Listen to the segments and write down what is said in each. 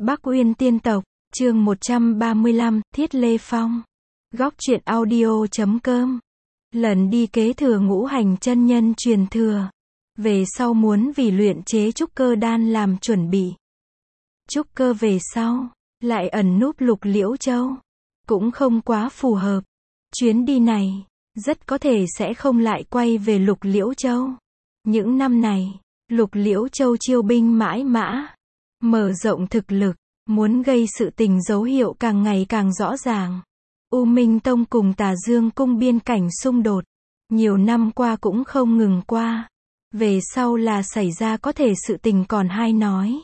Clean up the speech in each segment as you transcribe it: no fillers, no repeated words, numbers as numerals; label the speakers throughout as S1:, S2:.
S1: Bắc Uyên Tiên Tộc, chương 135, Thiết Lê Phong. Góc truyện audio.com. Lần đi kế thừa ngũ hành chân nhân truyền thừa. Về sau muốn vì luyện chế trúc cơ đan làm chuẩn bị. Trúc cơ về sau, lại ẩn núp Lục Liễu Châu. Cũng không quá phù hợp. Chuyến đi này, rất có thể sẽ không lại quay về Lục Liễu Châu. Những năm này, Lục Liễu Châu chiêu binh mãi mã. Mở rộng thực lực, muốn gây sự tình dấu hiệu càng ngày càng rõ ràng. U Minh Tông cùng Tà Dương Cung biên cảnh xung đột. Nhiều năm qua cũng không ngừng qua. Về sau là xảy ra có thể sự tình còn hay nói.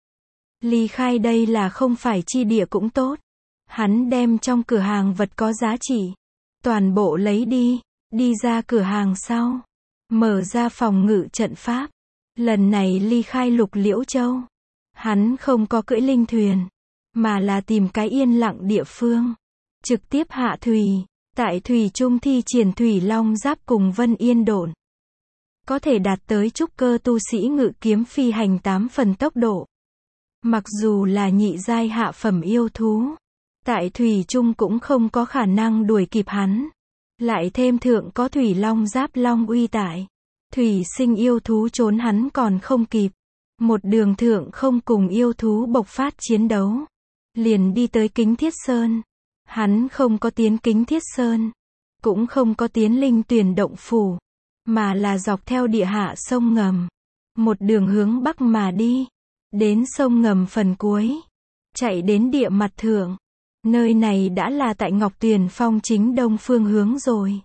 S1: Ly khai đây là không phải chi địa cũng tốt. Hắn đem trong cửa hàng vật có giá trị. Toàn bộ lấy đi. Đi ra cửa hàng sau. Mở ra phòng ngự trận pháp. Lần này ly khai Lục Liễu Châu. Hắn không có cưỡi linh thuyền. Mà là tìm cái yên lặng địa phương. Trực tiếp hạ thủy. Tại thủy trung thi triển Thủy Long Giáp cùng Vân Yên Độn. Có thể đạt tới trúc cơ tu sĩ ngự kiếm phi hành 8 phần tốc độ. Mặc dù là nhị giai hạ phẩm yêu thú. Tại thủy trung cũng không có khả năng đuổi kịp hắn. Lại thêm thượng có Thủy Long Giáp Long uy tại. Thủy sinh yêu thú trốn hắn còn không kịp. Một đường thượng không cùng yêu thú bộc phát chiến đấu. Liền đi tới Kính Thiết Sơn. Hắn không có tiến Kính Thiết Sơn. Cũng không có tiến Linh Tuyền Động Phủ. Mà là dọc theo địa hạ sông ngầm. Một đường hướng bắc mà đi. Đến sông ngầm phần cuối. Chạy đến địa mặt thượng. Nơi này đã là tại Ngọc Tuyền Phong chính đông phương hướng rồi.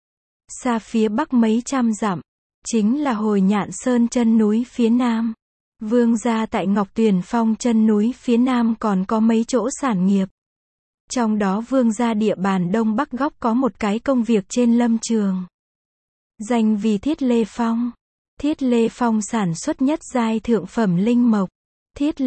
S1: Xa phía bắc mấy trăm dặm. Chính là Hồi Nhạn Sơn chân núi phía nam. Vương gia tại Ngọc Tuyền Phong chân núi phía nam còn có mấy chỗ sản nghiệp. Trong đó vương gia địa bàn đông bắc góc có một cái công việc trên lâm trường. Danh vì Thiết Lê Phong. Thiết Lê Phong sản xuất nhất giai thượng phẩm linh mộc. Thiết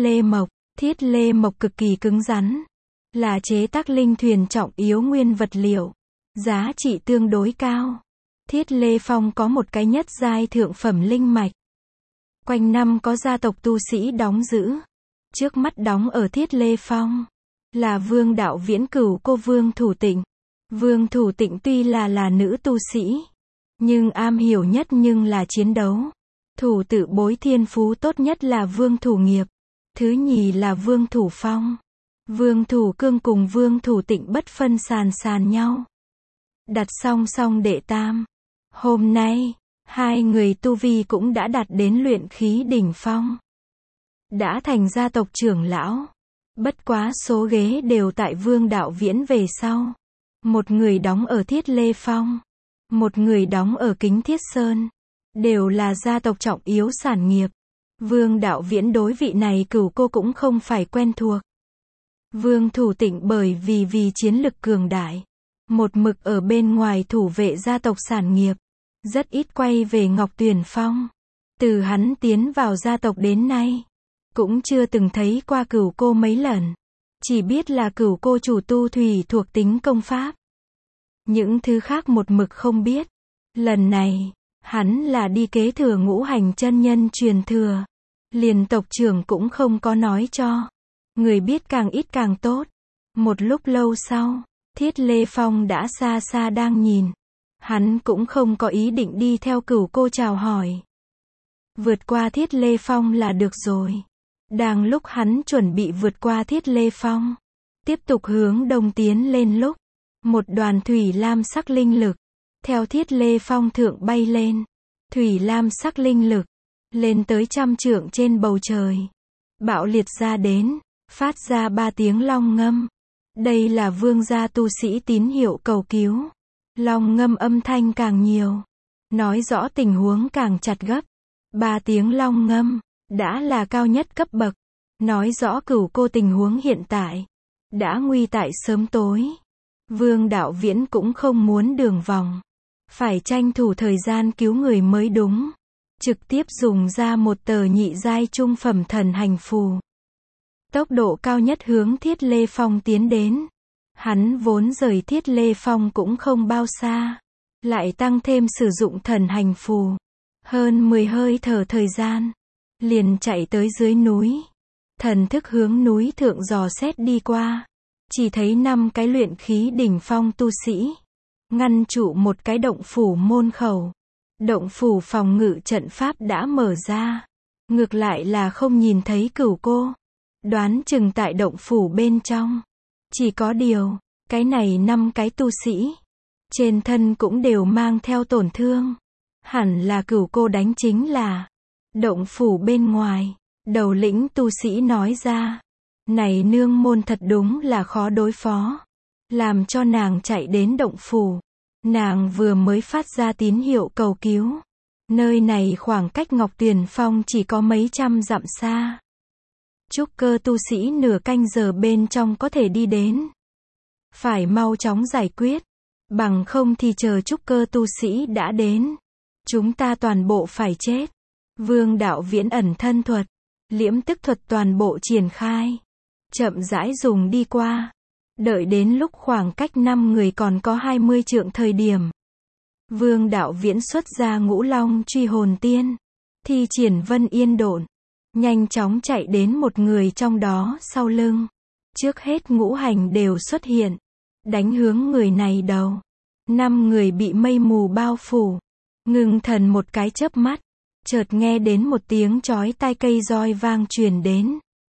S1: Lê mộc cực kỳ cứng rắn. Là chế tác linh thuyền trọng yếu nguyên vật liệu. Giá trị tương đối cao. Thiết Lê Phong có một cái nhất giai thượng phẩm linh mạch. Quanh năm có gia tộc tu sĩ đóng giữ. Trước mắt đóng ở Thiết Lê Phong. Là Vương Đạo Viễn cửu cô Vương Thủ Tịnh. Vương Thủ Tịnh tuy là nữ tu sĩ. Nhưng am hiểu nhất nhưng là chiến đấu. Thủ tự bối thiên phú tốt nhất là Vương Thủ Nghiệp. Thứ nhì là Vương Thủ Phong. Vương Thủ Cương cùng Vương Thủ Tịnh bất phân sàn nhau. Đặt song song đệ tam. Hôm nay, hai người tu vi cũng đã đạt đến luyện khí đỉnh phong. Đã thành gia tộc trưởng lão. Bất quá số ghế đều tại Vương Đạo Viễn về sau. Một người đóng ở Thiết Lê Phong. Một người đóng ở Kính Thiết Sơn. Đều là gia tộc trọng yếu sản nghiệp. Vương Đạo Viễn đối vị này cửu cô cũng không phải quen thuộc. Vương Thủ Tịnh bởi vì chiến lực cường đại. Một mực ở bên ngoài thủ vệ gia tộc sản nghiệp. Rất ít quay về Ngọc Tuyền Phong. Từ hắn tiến vào gia tộc đến nay. Cũng chưa từng thấy qua cửu cô mấy lần. Chỉ biết là cửu cô chủ tu thủy thuộc tính công pháp. Những thứ khác một mực không biết. Lần này, hắn là đi kế thừa ngũ hành chân nhân truyền thừa. Liền tộc trưởng cũng không có nói cho. Người biết càng ít càng tốt. Một lúc lâu sau, Thiết Lê Phong đã xa xa đang nhìn. Hắn cũng không có ý định đi theo cửu cô chào hỏi. Vượt qua Thiết Lê Phong là được rồi. Đang lúc hắn chuẩn bị vượt qua Thiết Lê Phong. Tiếp tục hướng đông tiến lên lúc. Một đoàn thủy lam sắc linh lực. Theo Thiết Lê Phong thượng bay lên. Thủy lam sắc linh lực. Lên tới 100 trượng trên bầu trời. Bạo liệt ra đến. Phát ra 3 tiếng long ngâm. Đây là vương gia tu sĩ tín hiệu cầu cứu. Long ngâm âm thanh càng nhiều. Nói rõ tình huống càng chặt gấp. 3 tiếng long ngâm. Đã là cao nhất cấp bậc. Nói rõ cửu cô tình huống hiện tại. Đã nguy tại sớm tối. Vương Đạo Viễn cũng không muốn đường vòng. Phải tranh thủ thời gian cứu người mới đúng. Trực tiếp dùng ra một tờ nhị giai trung phẩm thần hành phù. Tốc độ cao nhất hướng Thiết Lê Phong tiến đến. Hắn vốn rời Thiết Lê Phong cũng không bao xa. Lại tăng thêm sử dụng thần hành phù. Hơn 10 hơi thở thời gian. Liền chạy tới dưới núi. Thần thức hướng núi thượng dò xét đi qua. Chỉ thấy 5 cái luyện khí đỉnh phong tu sĩ. Ngăn trụ một cái động phủ môn khẩu. Động phủ phòng ngự trận pháp đã mở ra. Ngược lại là không nhìn thấy Cửu cô. Đoán chừng tại động phủ bên trong. Chỉ có điều, cái này 5 cái tu sĩ. Trên thân cũng đều mang theo tổn thương. Hẳn là Cửu cô đánh chính là động phủ bên ngoài. Đầu lĩnh tu sĩ nói ra. Này nương môn thật đúng là khó đối phó. Làm cho nàng chạy đến động phủ. Nàng vừa mới phát ra tín hiệu cầu cứu. Nơi này khoảng cách Ngọc Tuyền Phong chỉ có mấy trăm dặm xa. Trúc cơ tu sĩ nửa canh giờ bên trong có thể đi đến. Phải mau chóng giải quyết. Bằng không thì chờ trúc cơ tu sĩ đã đến. Chúng ta toàn bộ phải chết. Vương đạo viễn ẩn thân thuật. Liễm tức thuật toàn bộ triển khai. Chậm rãi dùng đi qua. Đợi đến lúc khoảng cách 5 người còn có 20 trượng thời điểm. Vương đạo viễn xuất ra Ngũ Long truy hồn tiên. Thi triển Vân Yên độn. Nhanh chóng chạy đến một người trong đó sau lưng. Trước hết ngũ hành đều xuất hiện. Đánh hướng người này đầu. 5 người bị mây mù bao phủ. Ngừng thần một cái chớp mắt. Chợt nghe đến một tiếng chói tai cây roi vang truyền đến.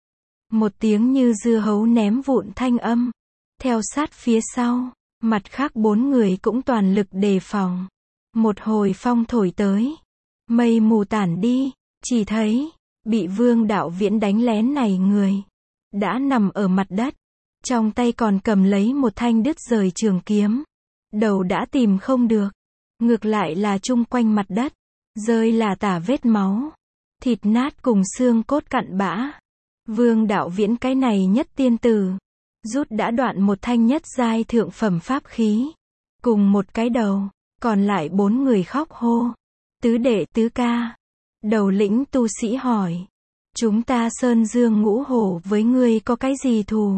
S1: Một tiếng như dưa hấu ném vụn thanh âm. Theo sát phía sau, mặt khác 4 người cũng toàn lực đề phòng. Một hồi phong thổi tới. Mây mù tản đi, chỉ thấy, bị Vương đạo viễn đánh lén này người. Đã nằm ở mặt đất. Trong tay còn cầm lấy một thanh đứt rời trường kiếm. Đầu đã tìm không được. Ngược lại là chung quanh mặt đất. Rơi là tả vết máu. Thịt nát cùng xương cốt cặn bã. Vương đạo viễn cái này nhất tiên tử. Rút đã đoạn một thanh nhất giai thượng phẩm pháp khí. Cùng một cái đầu. Còn lại 4 người khóc hô. Tứ đệ tứ ca. Đầu lĩnh tu sĩ hỏi. Chúng ta Sơn Dương Ngũ Hổ với ngươi có cái gì thù?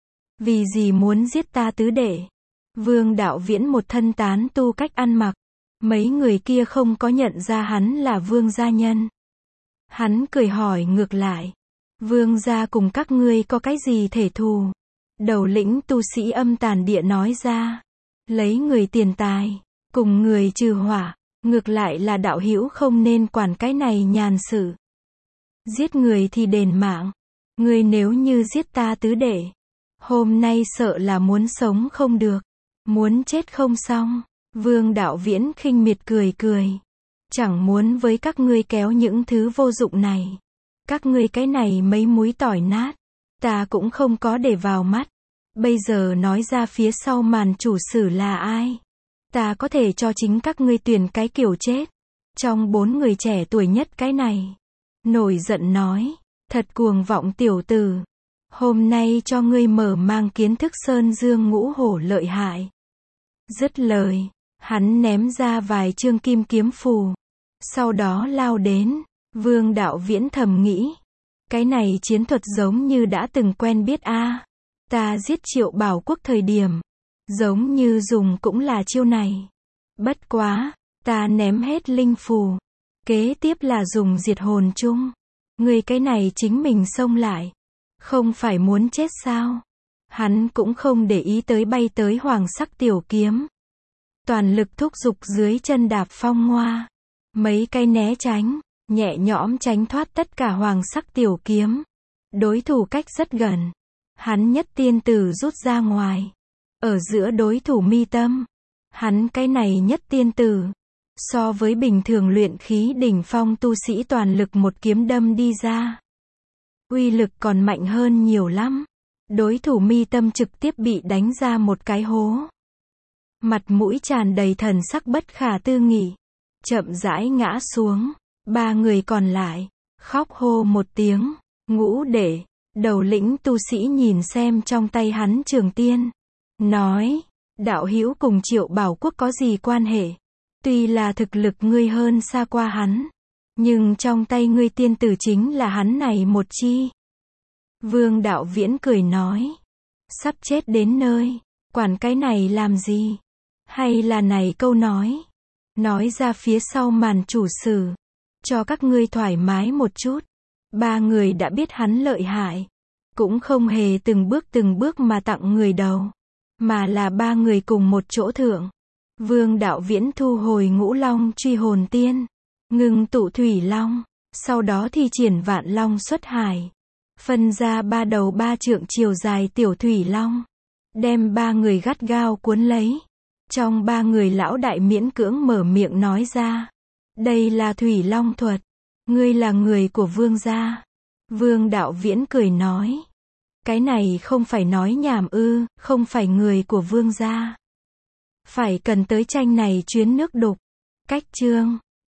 S1: Vì gì muốn giết ta tứ đệ? Vương đạo viễn một thân tán tu cách ăn mặc. Mấy người kia không có nhận ra hắn là vương gia nhân. Hắn cười hỏi ngược lại. Vương gia cùng các ngươi có cái gì thể thù? Đầu lĩnh tu sĩ âm tàn địa nói ra. Lấy người tiền tài. Cùng người trừ hỏa. Ngược lại là đạo hữu không nên quản cái này nhàn sự. Giết người thì đền mạng. Ngươi nếu như giết ta tứ đệ. Hôm nay sợ là muốn sống không được. Muốn chết không xong. Vương đạo viễn khinh miệt cười cười. Chẳng muốn với các ngươi kéo những thứ vô dụng này. Các ngươi cái này mấy múi tỏi nát. Ta cũng không có để vào mắt. Bây giờ nói ra phía sau màn chủ sử là ai. Ta có thể cho chính các ngươi tuyển cái kiểu chết. Trong 4 người trẻ tuổi nhất cái này. Nổi giận nói. Thật cuồng vọng tiểu tử. Hôm nay cho ngươi mở mang kiến thức Sơn Dương Ngũ Hổ lợi hại. Dứt lời. Hắn ném ra vài chương kim kiếm phù. Sau đó lao đến. Vương đạo viễn thầm nghĩ. Cái này chiến thuật giống như đã từng quen biết a. Ta giết Triệu Bảo Quốc thời điểm. Giống như dùng cũng là chiêu này. Bất quá. Ta ném hết linh phù. Kế tiếp là dùng diệt hồn chung. Người cái này chính mình xông lại. Không phải muốn chết sao? Hắn cũng không để ý tới bay tới hoàng sắc tiểu kiếm. Toàn lực thúc giục dưới chân đạp phong hoa. Mấy cây né tránh. Nhẹ nhõm tránh thoát tất cả hoàng sắc tiểu kiếm. Đối thủ cách rất gần. Hắn nhất tiên tử rút ra ngoài. Ở giữa đối thủ mi tâm. Hắn cái này nhất tiên tử. So với bình thường luyện khí đỉnh phong tu sĩ toàn lực một kiếm đâm đi ra. Uy lực còn mạnh hơn nhiều lắm. Đối thủ mi tâm trực tiếp bị đánh ra một cái hố. Mặt mũi tràn đầy thần sắc bất khả tư nghị. Chậm rãi ngã xuống. 3 người còn lại. Khóc hô một tiếng. Ngũ đệ. Đầu lĩnh tu sĩ nhìn xem trong tay hắn trường tiên. Nói. Đạo hữu cùng Triệu Bảo Quốc có gì quan hệ? Tuy là thực lực ngươi hơn xa qua hắn. Nhưng trong tay ngươi tiên tử chính là hắn này một chi. Vương đạo viễn cười nói. Sắp chết đến nơi. Quản cái này làm gì? Hay là này câu nói. Nói ra phía sau màn chủ sử. Cho các ngươi thoải mái một chút. Ba người đã biết hắn lợi hại, cũng không hề từng bước mà tặng người đầu, mà là ba người cùng một chỗ thượng. Vương Đạo Viễn thu hồi Ngũ Long Truy Hồn Tiên, ngưng tụ Thủy Long, sau đó thi triển Vạn Long xuất hải, phân ra ba đầu ba trượng chiều dài tiểu Thủy Long, đem ba người gắt gao cuốn lấy. Trong ba người lão đại miễn cưỡng mở miệng nói ra, đây là Thủy Long thuật, ngươi là người của Vương gia. Vương Đạo Viễn cười nói, cái này không phải nói nhảm ư, không phải người của Vương gia. Phải cần tới tranh này chuyến nước đục. Cách chương